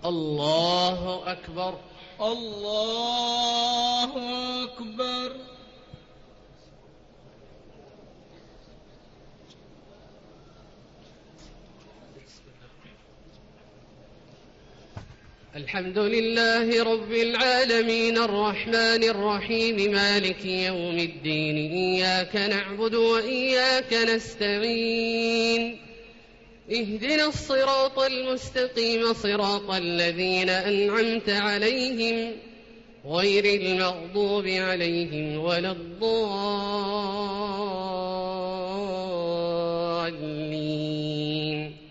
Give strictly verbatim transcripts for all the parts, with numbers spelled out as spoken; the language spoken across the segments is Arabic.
الله أكبر. الله أكبر. الحمد لله رب العالمين الرحمن الرحيم مالك يوم الدين إياك نعبد وإياك نستعين اهدنا الصراط المستقيم صراط الذين أنعمت عليهم غير المغضوب عليهم ولا الضالين.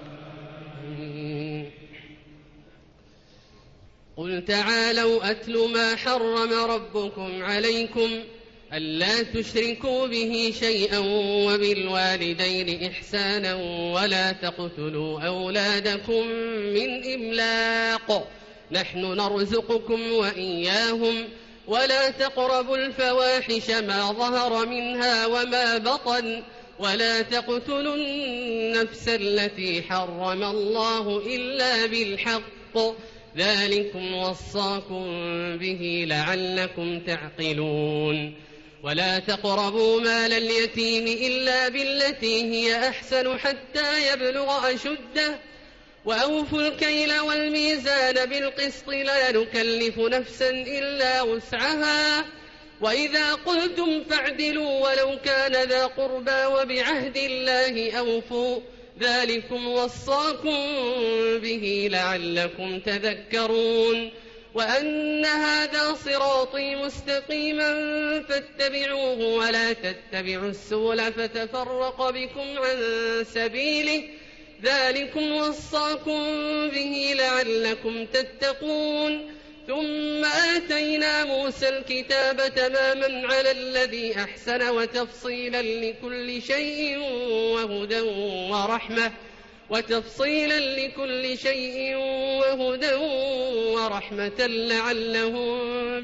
قل تعالوا أتل ما حرم ربكم عليكم ألا تشركوا به شيئا وبالوالدين إحسانا ولا تقتلوا أولادكم من إملاق نحن نرزقكم وإياهم ولا تقربوا الفواحش ما ظهر منها وما بطن ولا تقتلوا النفس التي حرم الله إلا بالحق ذلكم وصاكم به لعلكم تعقلون. ولا تقربوا مال اليتيم إلا بالتي هي أحسن حتى يبلغ أشده وأوفوا الكيل والميزان بالقسط لا نكلف نفسا إلا وسعها وإذا قلتم فاعدلوا ولو كان ذا قربى وبعهد الله أوفوا ذلكم وصاكم به لعلكم تذكرون. وأن هذا صراطي مستقيما فاتبعوه ولا تتبعوا السبل فتفرق بكم عن سبيله ذلكم وصاكم به لعلكم تتقون. ثم آتينا موسى الكتاب تماما على الذي أحسن وتفصيلا لكل شيء وهدى ورحمة وتفصيلا لكل شيء وهدى ورحمة لعلهم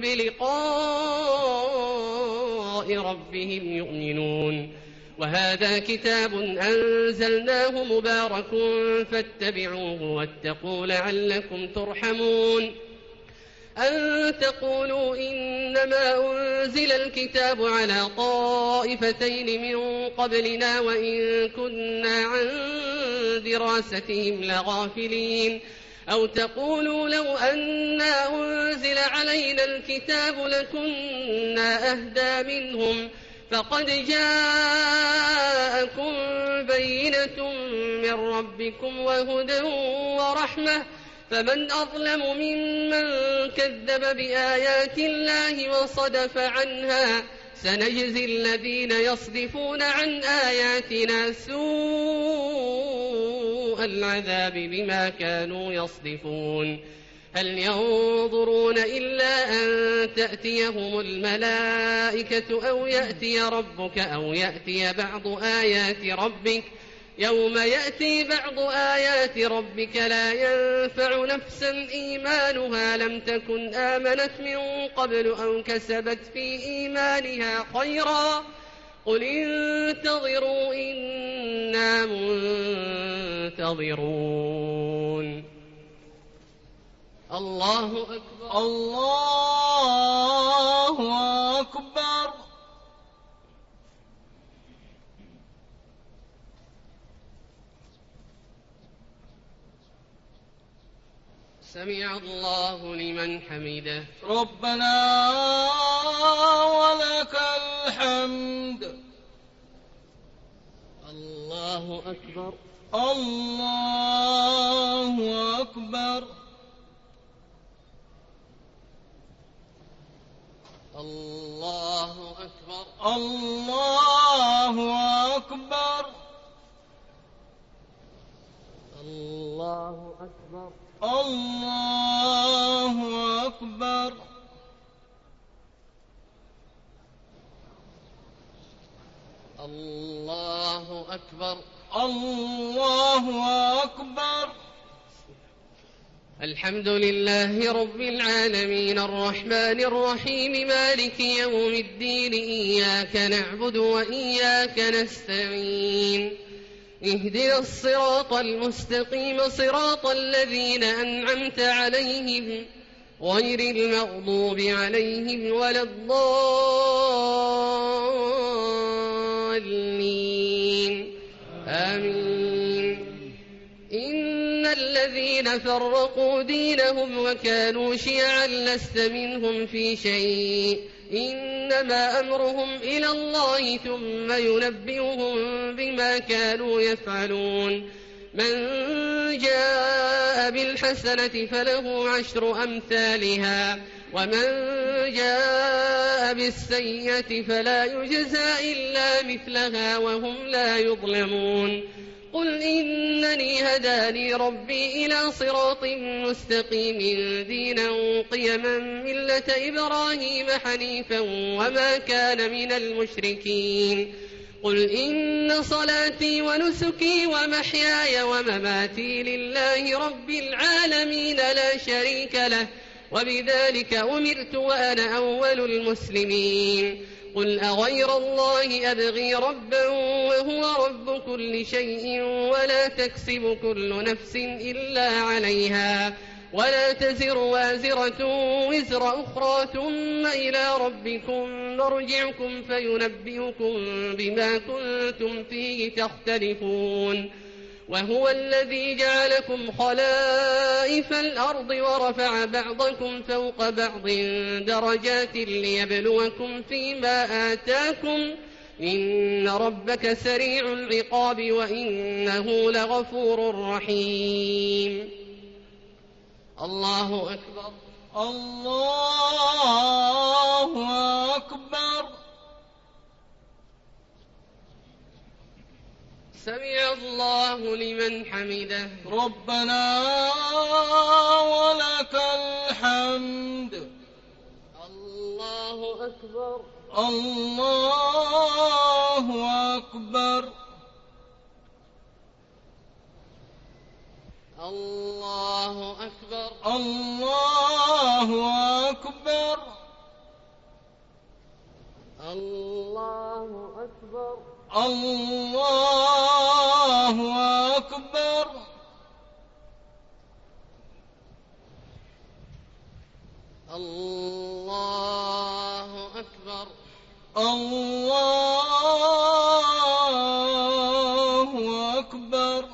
بلقاء ربهم يؤمنون. وهذا كتاب أنزلناه مبارك فاتبعوه واتقوا لعلكم ترحمون. أن تقولوا إنما أنزل الكتاب على طائفتين من قبلنا وإن كنا عن دراستهم لغافلين أو تقولوا لو أنا أنزل علينا الكتاب لكنا أهدى منهم فقد جاءكم بينة من ربكم وهدى ورحمة فمن أظلم ممن كذب بآيات الله وصدف عنها سنجزي الذين يصدفون عن آياتنا سوء العذاب بما كانوا يصدفون. هل ينظرون إلا أن تأتيهم الملائكة أو يأتي ربك أو يأتي بعض آيات ربك يوم يأتي بعض آيات ربك لا ينفع نفسا إيمانها لم تكن آمنت من قبل أو كسبت في إيمانها خيرا قل انتظروا إنا منتظرون. الله أكبر. الله أكبر. سمع الله لمن حمده. ربنا ولك الحمد. الله أكبر. الله أكبر. الله أكبر. الله أكبر. الله أكبر. الله أكبر. الله أكبر. الله أكبر. الحمد لله رب العالمين الرحمن الرحيم مالك يوم الدين إياك نعبد وإياك نستعين اهدنا الصراط المستقيم صراط الذين أنعمت عليهم غير المغضوب عليهم ولا الضالين آمين. إن الذين فرقوا دينهم وكانوا شيعا لست منهم في شيء إنما أمرهم إلى الله ثم ينبئهم بما كانوا يفعلون. من جاء بالحسنة فله عشر أمثالها ومن جاء بالسيئة فلا يجزى إلا مثلها وهم لا يظلمون. قل إنني هداني ربي إلى صراط مستقيم دينا قيما ملة إبراهيم حنيفا وما كان من المشركين. قل إن صلاتي ونسكي ومحياي ومماتي لله رب العالمين لا شريك له وبذلك أمرت وأنا أول المسلمين. قل أغير الله أبغي ربا وهو رب كل شيء ولا تكسب كل نفس إلا عليها ولا تزر وازرة وزر أخرى ثم إلى ربكم مرجعكم فينبئكم بما كنتم فيه تختلفون. وهو الذي جعلكم خلائف الأرض ورفع بعضكم فوق بعض درجات ليبلوكم فيما آتاكم إن ربك سريع العقاب وإنه لغفور رحيم. الله أكبر. الله أكبر. سمع الله لمن حمده. ربنا ولك الحمد. الله أكبر. الله أكبر. الله أكبر. الله أكبر. الله أكبر. الله أكبر. الله أكبر. الله أكبر.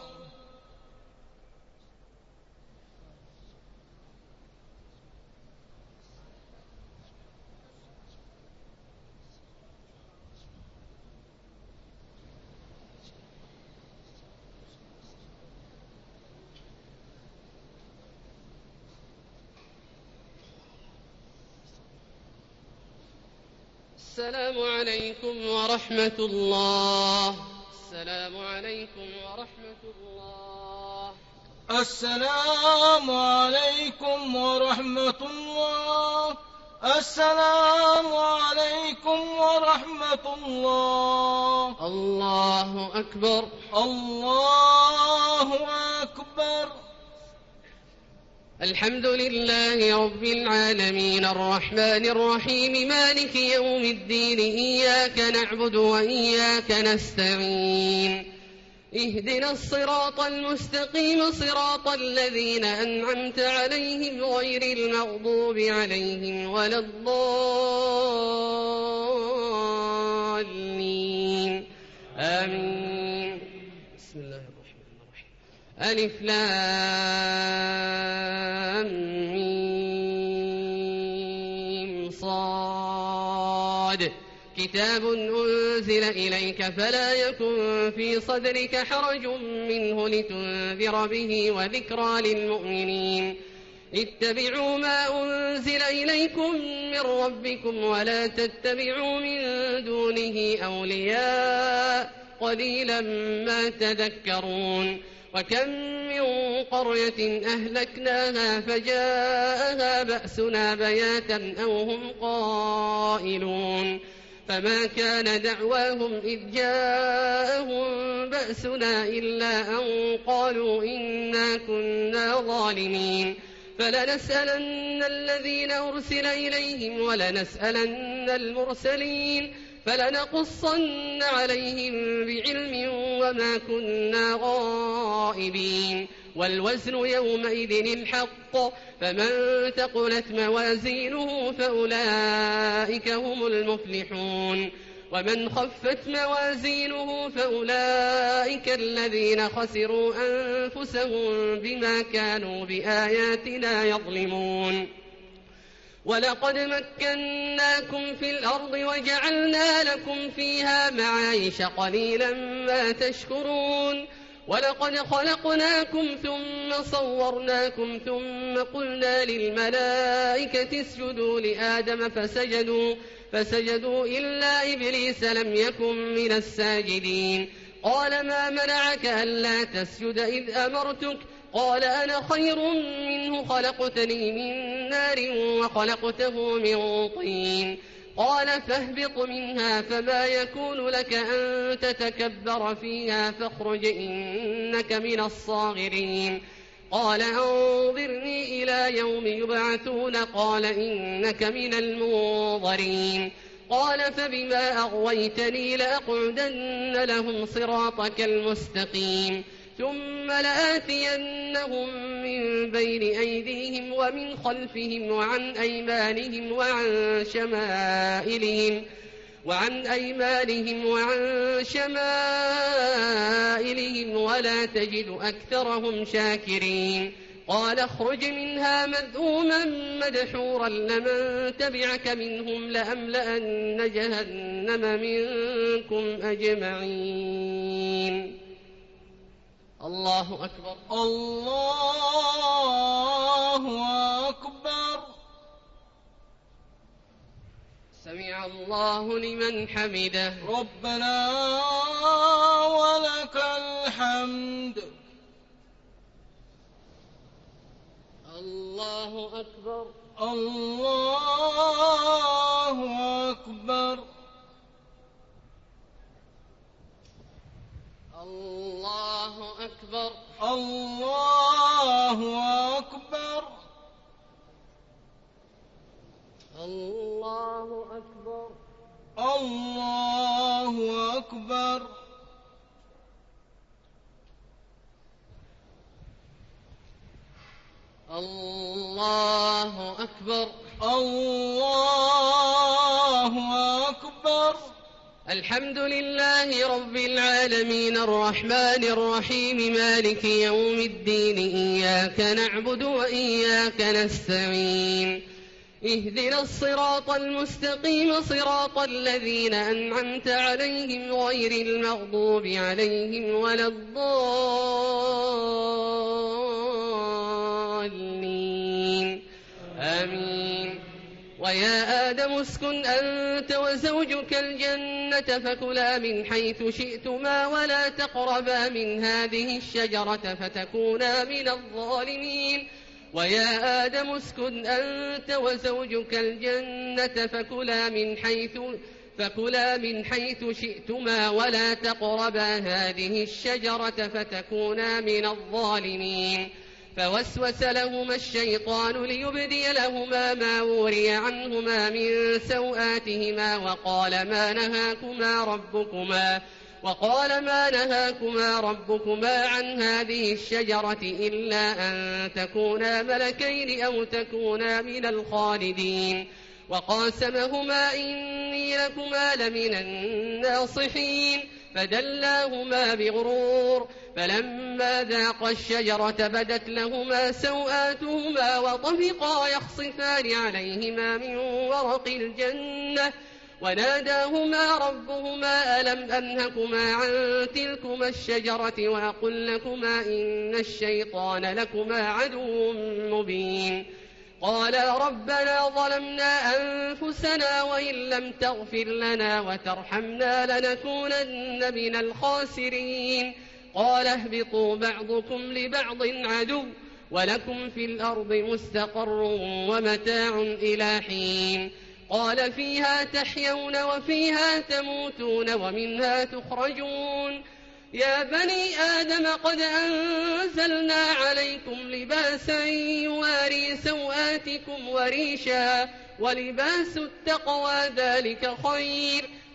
السلام عليكم ورحمة الله. السلام عليكم ورحمة الله. السلام عليكم ورحمة الله. السلام عليكم ورحمة الله. الله أكبر. الله أكبر. الحمد لله رب العالمين الرحمن الرحيم مالك يوم الدين إياك نعبد وإياك نستعين اهدنا الصراط المستقيم صراط الذين أنعمت عليهم غير المغضوب عليهم ولا الضالين آمين. بسم الله الرحمن الرحيم. ألف لام ميم صاد كتاب أنزل إليك فلا يكن في صدرك حرج منه لتنذر به وذكرى للمؤمنين. اتبعوا ما أنزل إليكم من ربكم ولا تتبعوا من دونه أولياء قليلا ما تذكرون. وكم من قرية أهلكناها فجاءها بأسنا بياتا أو هم قائلون فما كان دعواهم إذ جاءهم بأسنا إلا أن قالوا إنا كنا ظالمين. فلنسألن الذين أرسل إليهم ولنسألن المرسلين فلنقصن عليهم بعلم وما كنا غائبين والوزن يومئذ الحق فمن ثقلت موازينه فأولئك هم المفلحون ومن خفت موازينه فأولئك الذين خسروا أنفسهم بما كانوا بآياتنا يظلمون ولقد مكناكم في الأرض وجعلنا لكم فيها معايش قليلا ما تشكرون ولقد خلقناكم ثم صورناكم ثم قلنا للملائكة اسجدوا لآدم فسجدوا, فسجدوا إلا إبليس لم يكن من الساجدين قال ما منعك ألا تسجد إذ أمرتك قال أنا خير منه خلقتني من نار وخلقته من طين قال فاهبط منها فما يكون لك أن تتكبر فيها فاخرج إنك من الصاغرين قال أنظرني إلى يوم يبعثون قال إنك من المنظرين قال فبما أغويتني لأقعدن لهم صراطك المستقيم ثم لآتينهم من بين أيديهم ومن خلفهم وعن أيمانهم وعن شمائلهم وعن أيمانهم وعن شمائلهم ولا تجد أكثرهم شاكرين قال اخرج منها مذءوما مدحورا لمن تبعك منهم لأملأن جهنم منكم أجمعين الله أكبر الله أكبر سمع الله لمن حمده ربنا ولك الحمد الله أكبر الله أكبر الله أكبر الله أكبر الله أكبر الله أكبر الله أكبر الله أكبر الحمد لله رب العالمين الرحمن الرحيم مالك يوم الدين إياك نعبد وإياك نستعين اهدنا الصراط المستقيم صراط الذين أنعمت عليهم غير المغضوب عليهم ولا الضالين آمين ويا آدم اسكن أنت وزوجك الجنة فكلا من حيث شئتما ولا تقربا من هذه الشجرة فتكونا من الظالمين ويا آدم اسكن أنت وزوجك الجنة فكلا من حيث فكلا من حيث شئتما ولا تقربا هذه الشجرة فتكونا من الظالمين فوسوس لهما الشيطان ليبدي لهما ما وري عنهما من سوآتهما وقال ما نهاكما ربكما وقال ما نهاكما ربكما عن هذه الشجرة إلا أن تكونا ملكين أو تكونا من الخالدين وقاسمهما إني لكما لمن الناصحين فدلاهما بغرور فلما ذاقا الشجرة بدت لهما سوآتهما وطفقا يخصفان عليهما من ورق الجنة وناداهما ربهما ألم أنهكما عن تلكما الشجرة وأقل لكما إن الشيطان لكما عدو مبين قالا ربنا ظلمنا أنفسنا وإن لم تغفر لنا وترحمنا لنكونن من الخاسرين قال اهبطوا بعضكم لبعض عدو ولكم في الأرض مستقر ومتاع إلى حين قال فيها تحيون وفيها تموتون ومنها تخرجون يا بني آدم قد أنزلنا عليكم لباسا يواري سوآتكم وريشا ولباس التقوى ذلك خير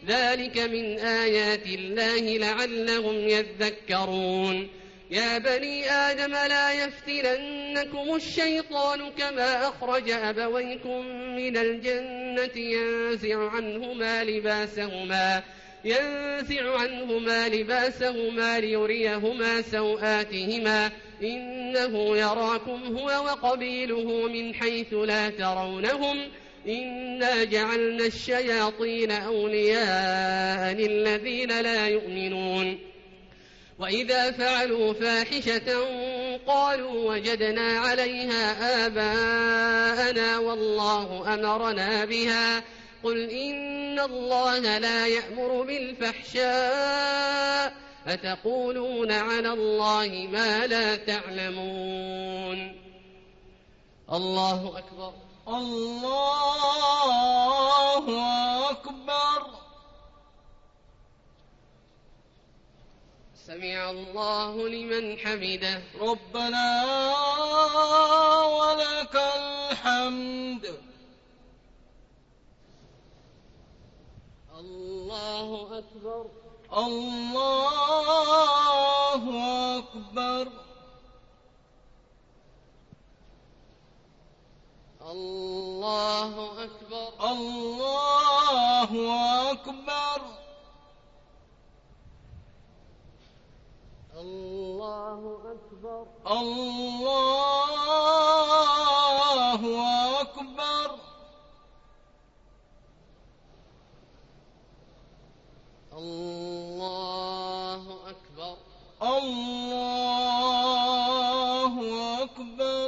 ذلك من آيات الله لعلهم يذكرون يا بني آدم لا يفتننكم الشيطان كما أخرج أبويكم من الجنة ينزع عنهما لباسهما ينزع عنهما لباسهما ليريهما سوآتهما إنه يراكم هو وقبيله من حيث لا ترونهم إنا جعلنا الشياطين أولياء للذين لا يؤمنون وإذا فعلوا فاحشة قالوا وجدنا عليها آباءنا والله أمرنا بها قل إن الله لا يأمر بالفحشاء أتقولون على الله ما لا تعلمون الله أكبر الله أكبر سمع الله لمن حمده ربنا ولك الحمد الله أكبر الله أكبر الله أكبر الله أكبر الله أكبر الله أكبر الله أكبر الله أكبر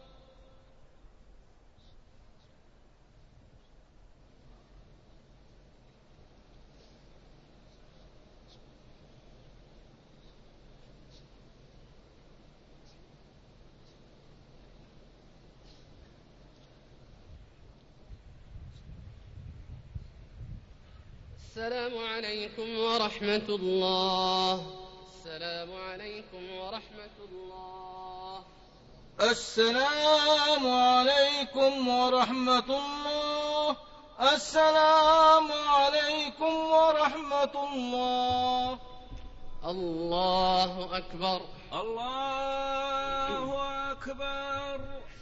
السلام عليكم ورحمة الله السلام عليكم ورحمة الله السلام عليكم ورحمة الله السلام عليكم ورحمة الله الله أكبر الله أكبر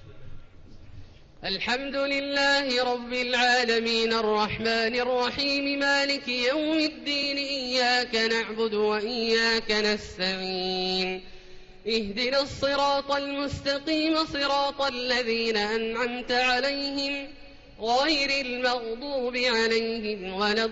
الحمد لله رب العالمين الرحمن الرحيم مالك يوم الدين إياك نعبد وإياك نستعين اهدنا الصراط المستقيم صراط الذين أنعمت عليهم غير المغضوب عليهم ولا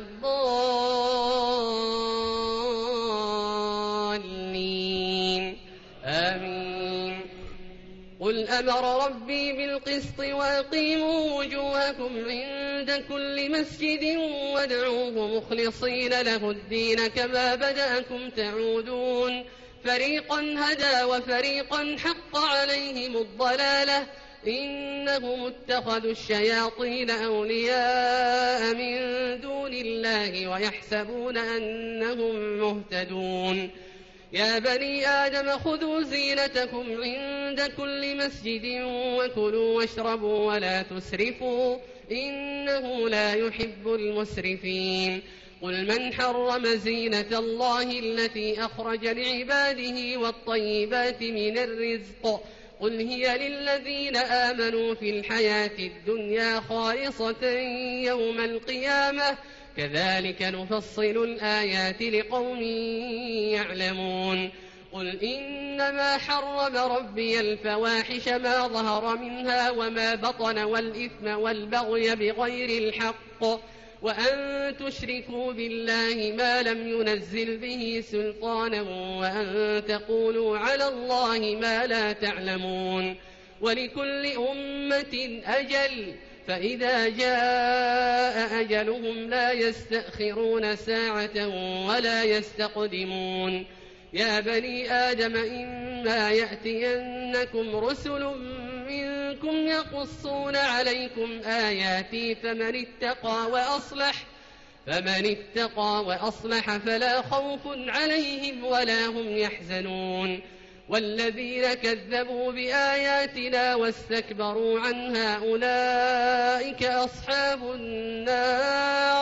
الضالين آمين قل أمر ربي بالقسط وأقيموا وجوهكم عند كل مسجد وادعوه مخلصين له الدين كما بدأكم تعودون فريقا هدى وفريقا حق عليهم الضلالة إنهم اتخذوا الشياطين أولياء من دون الله ويحسبون أنهم مهتدون يا بني آدم خذوا زينتكم عند كل مسجد وكلوا واشربوا ولا تسرفوا إنه لا يحب المسرفين قل من حرم زينة الله التي أخرج لعباده والطيبات من الرزق قل هي للذين آمنوا في الحياة الدنيا خالصة يوم القيامة كذلك نفصل الآيات لقوم يعلمون قل إنما حرم ربي الفواحش ما ظهر منها وما بطن والإثم والبغي بغير الحق وأن تشركوا بالله ما لم ينزل به سلطانا وأن تقولوا على الله ما لا تعلمون ولكل أمة أجل فإذا جاء أجلهم لا يستأخرون ساعة ولا يستقدمون يا بني آدم إما يأتينكم رسل منكم يقصون عليكم آياتي فمن اتقى وأصلح فمن اتقى وأصلح فلا خوف عليهم ولا هم يحزنون والذين كذبوا بآياتنا واستكبروا عنها أولئك أصحاب النار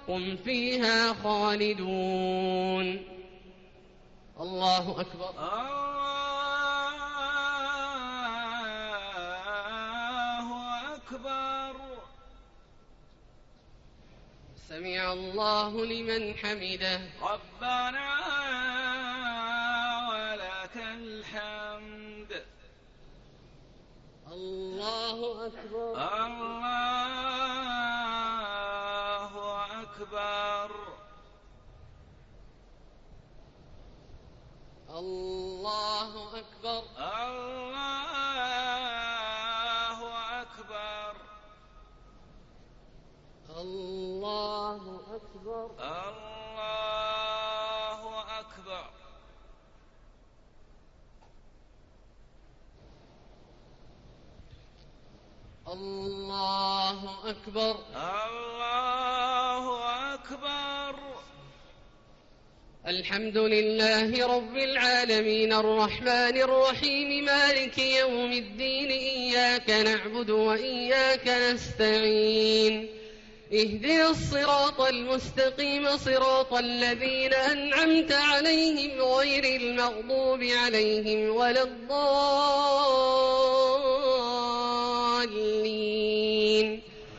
هم فيها خالدون. الله أكبر. الله أكبر. سمع الله لمن حمده. ربنا ولك الحمد. الله أكبر. الله أكبر. الله أكبر. الله أكبر. الله أكبر. الله أكبر. الله أكبر. الله أكبر. الحمد لله رب العالمين الرحمن الرحيم مالك يوم الدين إياك نعبد وإياك نستعين اهدنا الصراط المستقيم صراط الذين أنعمت عليهم غير المغضوب عليهم ولا الضالين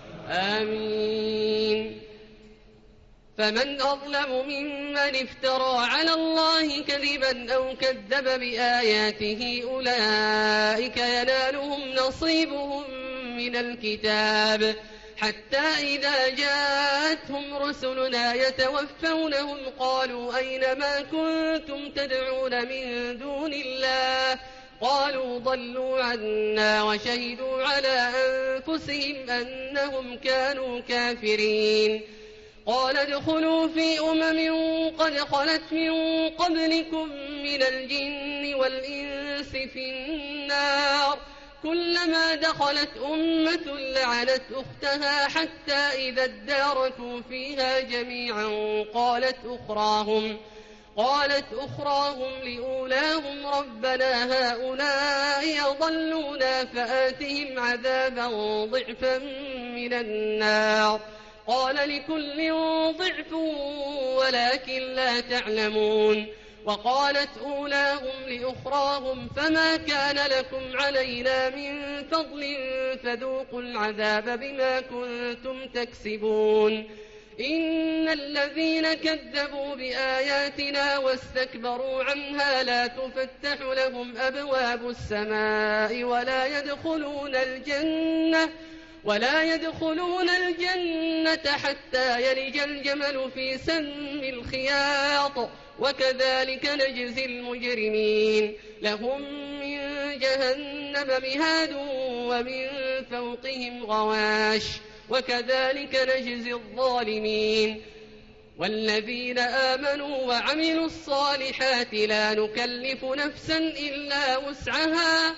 آمين. فمن أظلم ممن افترى على الله كذبا أو كذب بآياته أولئك ينالهم نصيبهم من الكتاب حتى إذا جاءتهم رسلنا يتوفونهم قالوا أين ما كنتم تدعون من دون الله قالوا ضلوا عنا وشهدوا على أنفسهم أنهم كانوا كافرين. قال ادخلوا في أمم قد خلت من قبلكم من الجن والإنس في النار كلما دخلت أمة لعنت أختها حتى إذا اداركوا فيها جميعا قالت أخراهم قالت أخراهم لأولاهم ربنا هؤلاء أضلونا فآتهم عذابا ضعفا من النار قال لكل ضعف ولكن لا تعلمون. وقالت أولاهم لأخراهم فما كان لكم علينا من فضل فذوقوا العذاب بما كنتم تكسبون. إن الذين كذبوا بآياتنا واستكبروا عنها لا تفتح لهم أبواب السماء ولا يدخلون الجنة ولا يدخلون الجنة حتى يلج الجمل في سم الخياط وكذلك نجزي المجرمين. لهم من جهنم مهاد ومن فوقهم غواش وكذلك نجزي الظالمين. والذين آمنوا وعملوا الصالحات لا نكلف نفسا إلا وسعها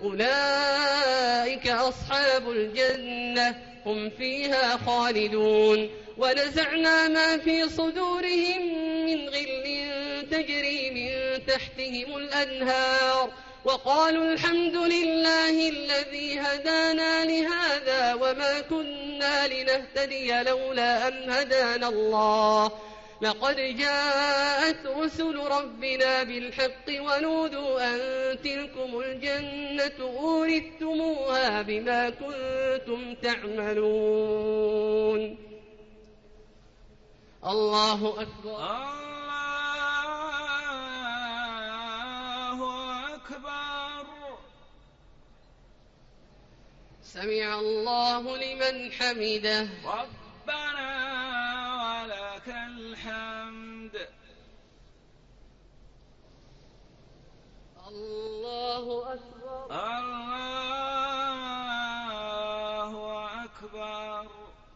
أولئك أصحاب الجنة هم فيها خالدون. ونزعنا ما في صدورهم من غل تجري من تحتهم الأنهار وقالوا الحمد لله الذي هدانا لهذا وما كنا لنهتدي لولا أن هدانا الله لقد جاءت رسل ربنا بالحق ونودوا أن تلكم الجنة أورثتموها بما كنتم تعملون. الله أكبر. الله أكبر. سمع الله لمن حمده. ربنا ولك الحمد. الله أكبر. الله أكبر.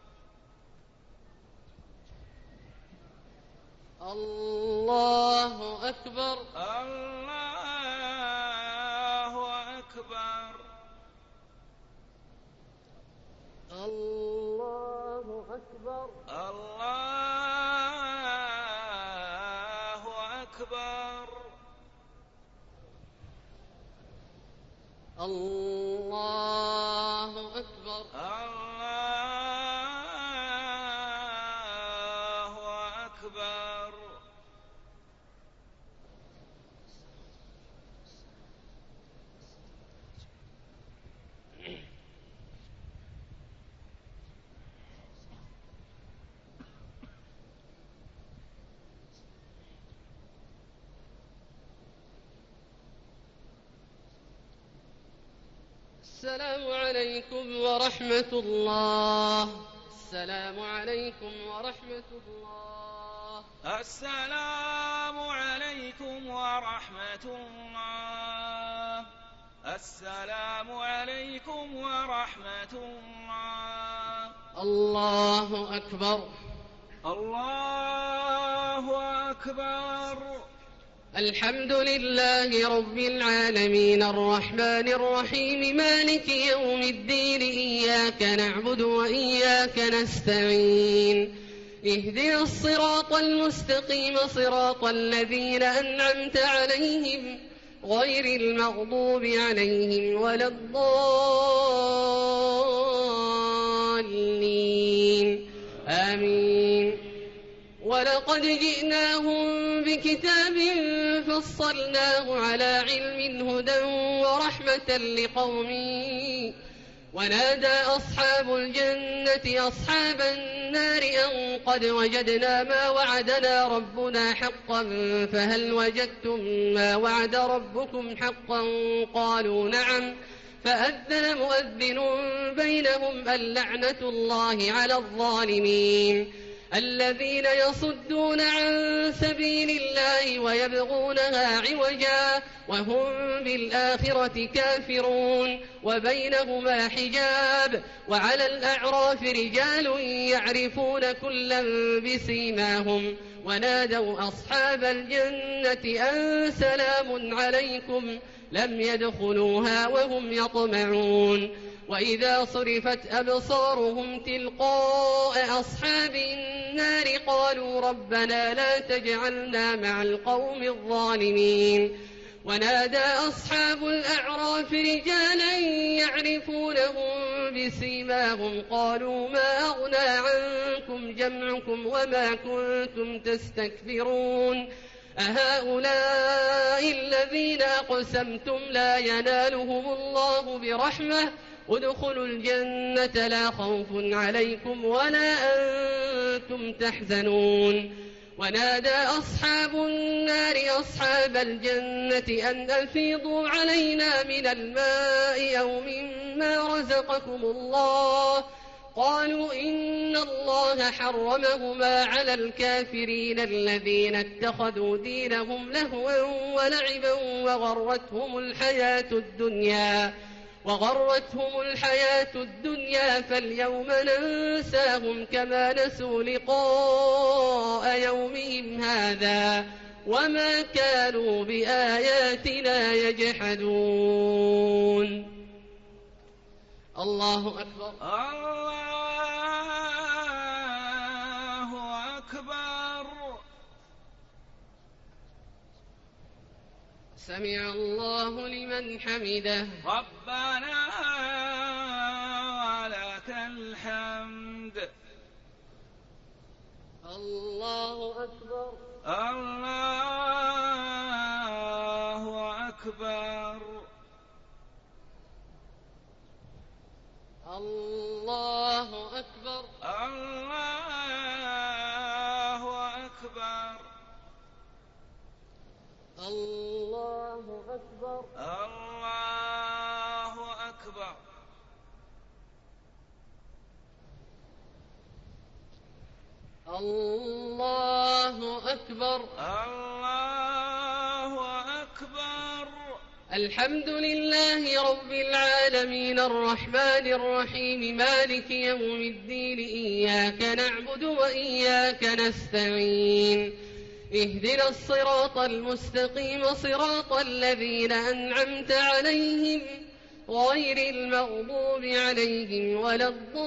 الله أكبر. الله أكبر. الله أكبر. الله أكبر. الله أكبر. الله السلام عليكم ورحمة الله. السلام عليكم ورحمة الله. السلام عليكم ورحمة الله. السلام عليكم ورحمة الله. الله أكبر. الله أكبر. الحمد لله رب العالمين الرحمن الرحيم مالك يوم الدين إياك نعبد وإياك نستعين اهدنا الصراط المستقيم صراط الذين أنعمت عليهم غير المغضوب عليهم ولا الضالين آمين. ولقد جئناهم بكتاب فصلناه على علم هدى ورحمة لقوم. ونادى أصحاب الجنة أصحاب النار أن قد وجدنا ما وعدنا ربنا حقا فهل وجدتم ما وعد ربكم حقا قالوا نعم فأذن مؤذن بينهم اللعنة الله على الظالمين الذين يصدون عن سبيل الله ويبغونها عوجا وهم بالآخرة كافرون وبينهما حجاب. وعلى الأعراف رجال يعرفون كلا بسيماهم ونادوا أصحاب الجنة أن سلام عليكم لم يدخلوها وهم يطمعون. وإذا صرفت أبصارهم تلقاء أصحاب النار قالوا ربنا لا تجعلنا مع القوم الظالمين. ونادى أصحاب الأعراف رجالا يعرفونهم بسيماهم قالوا ما أغنى عنكم جمعكم وما كنتم تستكبرون أهؤلاء الذين أقسمتم لا ينالهم الله برحمة ادخلوا الجنة لا خوف عليكم ولا أنتم تحزنون. ونادى أصحاب النار أصحاب الجنة أن أفيضوا علينا من الماء أو مما رزقكم الله قالوا إن الله حرمهما على الكافرين الذين اتخذوا دينهم لهوا ولعبا وغرتهم الحياة الدنيا وغرتهم الحياة الدنيا فاليوم ننساهم كما نسوا لقاء يومهم هذا وما كانوا بآياتنا يجحدون. الله أكبر. الله أكبر. سمع الله لمن حمده. ربنا ولك الحمد. الله أكبر. الله أكبر. الله أكبر. الله أكبر. الله أكبر. الله أكبر. الله أكبر. الله أكبر. الحمد لله رب العالمين الرحمن الرحيم مالك يوم الدين إياك نعبد وإياك نستعين اهدنا الصراط المستقيم صراط الذين أنعمت عليهم غير المغضوب عليهم ولا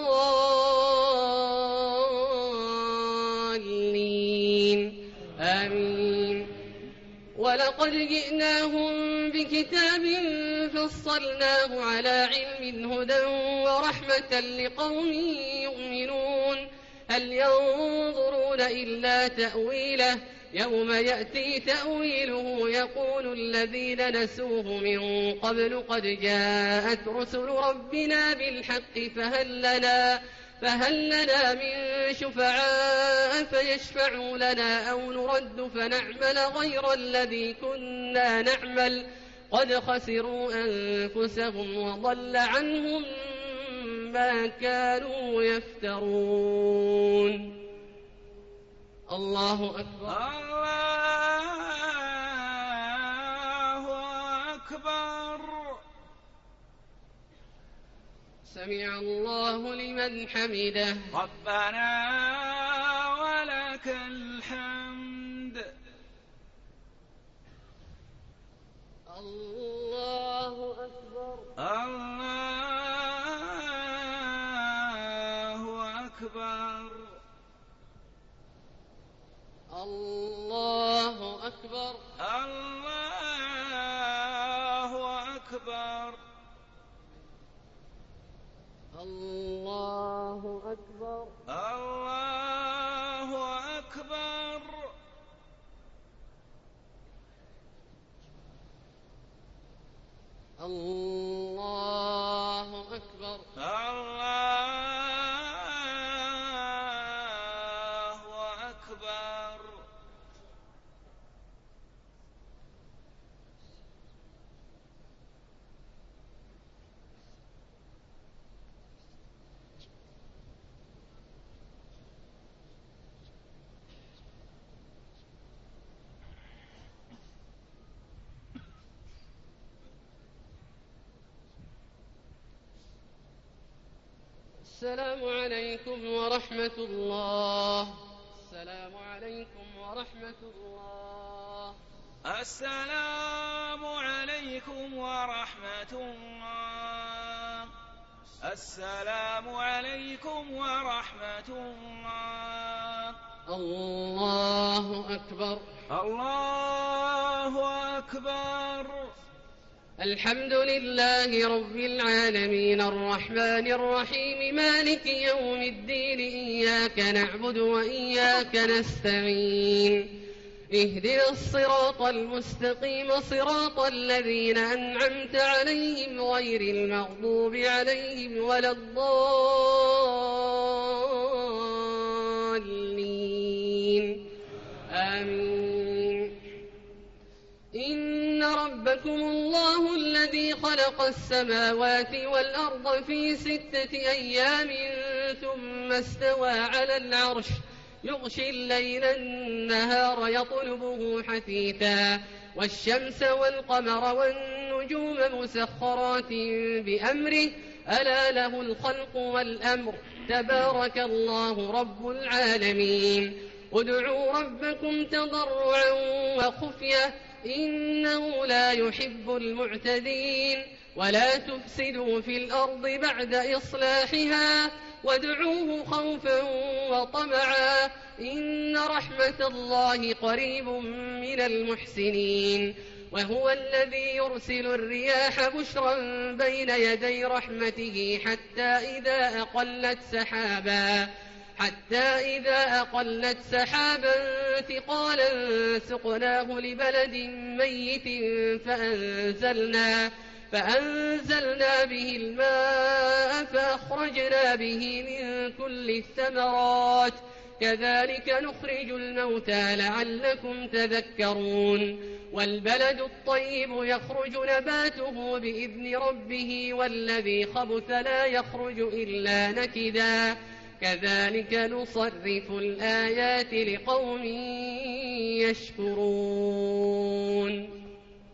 الضالين آمين. ولقد جئناهم بكتاب فصلناه على علم هدى ورحمة لقوم يؤمنون هل ينظرون إلا تأويله يوم يأتي تأويله يقول الذين نسوه من قبل قد جاءت رسل ربنا بالحق فهل لنا فهل لنا من شفعاء فيشفعوا لنا أو نرد فنعمل غير الذي كنا نعمل قد خسروا أنفسهم وضل عنهم ما كانوا يفترون. الله أكبر. الله أكبر. سمع الله لمن حمده. ربنا ولك الحمد. الله أكبر. الله أكبر. الله أكبر. الله أكبر. الله أكبر. الله أكبر. الله أكبر. الله أكبر. السلام عليكم ورحمة الله. السلام عليكم ورحمة الله. السلام عليكم ورحمة الله. السلام عليكم ورحمة الله. الله أكبر. الله أكبر. الحمد لله رب العالمين الرحمن الرحيم مالك يوم الدين إياك نعبد وإياك نستعين اهدنا الصراط المستقيم صراط الذين أنعمت عليهم غير المغضوب عليهم ولا الضالين آمين. إن ربكم الله الذي خلق السماوات والأرض في ستة أيام ثم استوى على العرش يغشي الليل النهار يطلبه حثيثا والشمس والقمر والنجوم مسخرات بأمره ألا له الخلق والأمر تبارك الله رب العالمين. ادعوا ربكم تضرعا وخفية إنه لا يحب المعتدين ولا تفسدوا في الأرض بعد إصلاحها وادعوه خوفا وطمعا إن رحمة الله قريب من المحسنين. وهو الذي يرسل الرياح بشرا بين يدي رحمته حتى إذا أقلت سحابا حتى إذا أقلت سحابا ثقالا سقناه لبلد ميت فأنزلنا فأنزلنا به الماء فأخرجنا به من كل الثمرات كذلك نخرج الموتى لعلكم تذكرون. والبلد الطيب يخرج نباته بإذن ربه والذي خبث لا يخرج إلا نكدا كذلك نصرف الآيات لقوم يشكرون.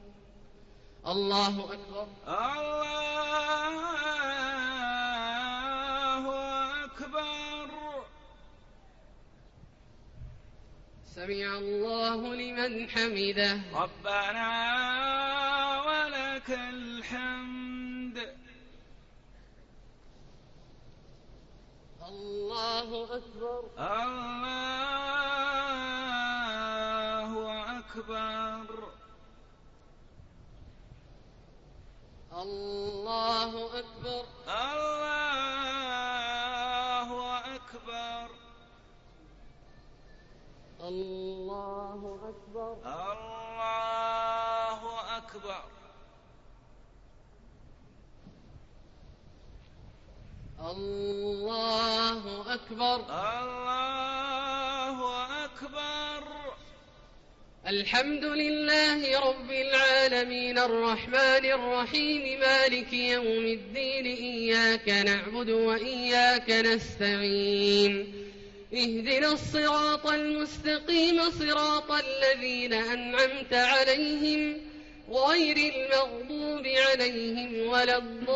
الله أكبر. الله أكبر. سمع الله لمن حمده. ربنا ولك الحمد. الله أكبر. الله أكبر. الله أكبر. الله أكبر. الله أكبر. الله أكبر. الله أكبر. الله أكبر. الحمد لله رب العالمين الرحمن الرحيم مالك يوم الدين إياك نعبد وإياك نستعين اهدنا الصراط المستقيم صراط الذين أنعمت عليهم غير المغضوب عليهم ولا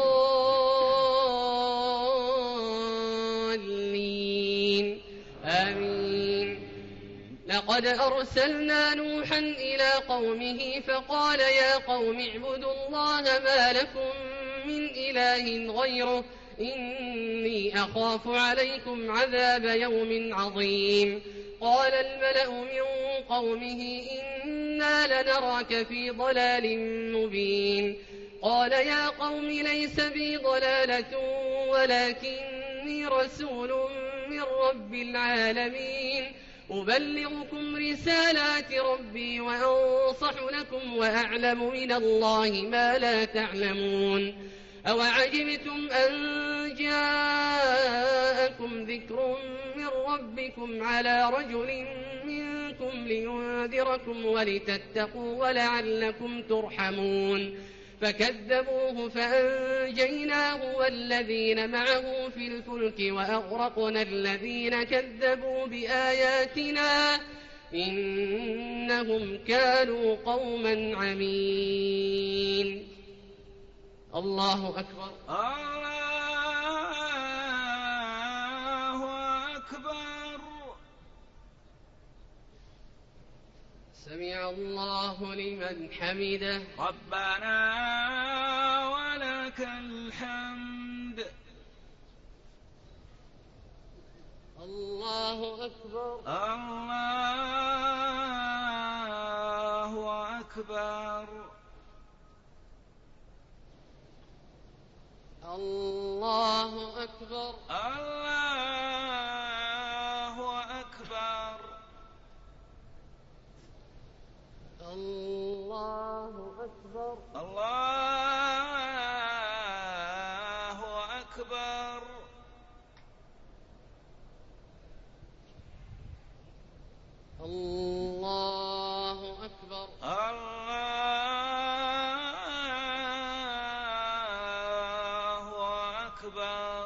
الضالين آمين. لقد أرسلنا نوحا إلى قومه فقال يا قوم اعبدوا الله ما لكم من إله غيره إني أخاف عليكم عذاب يوم عظيم. قال الملأ من قومه إنا لنراك في ضلال مبين. قال يا قوم ليس بي ضلالة ولكني رسول من رب العالمين أبلغكم رسالات ربي وأنصح لكم وأعلم من الله ما لا تعلمون. أوعجبتم أن جاءكم ذكر من ربكم على رجل منكم لينذركم ولتتقوا ولعلكم ترحمون. فكذبوه فأنجيناه والذين معه في الفلك وأغرقنا الذين كذبوا بآياتنا إنهم كانوا قوما عمين. الله أكبر. الله أكبر. سمع الله لمن حمده. ربنا ولك الحمد. الله أكبر. الله أكبر. الله أكبر. الله أكبر. الله أكبر. الله أكبر. الله أكبر. الله أكبر.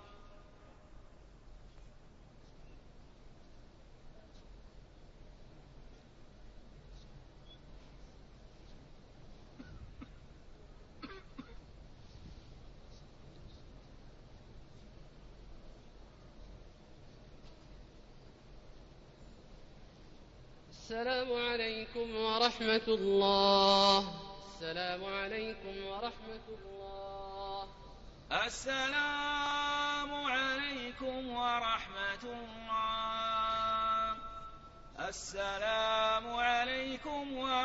السلام عليكم ورحمة الله. السلام عليكم ورحمة الله. السلام عليكم ورحمة الله. السلام عليكم ورحمة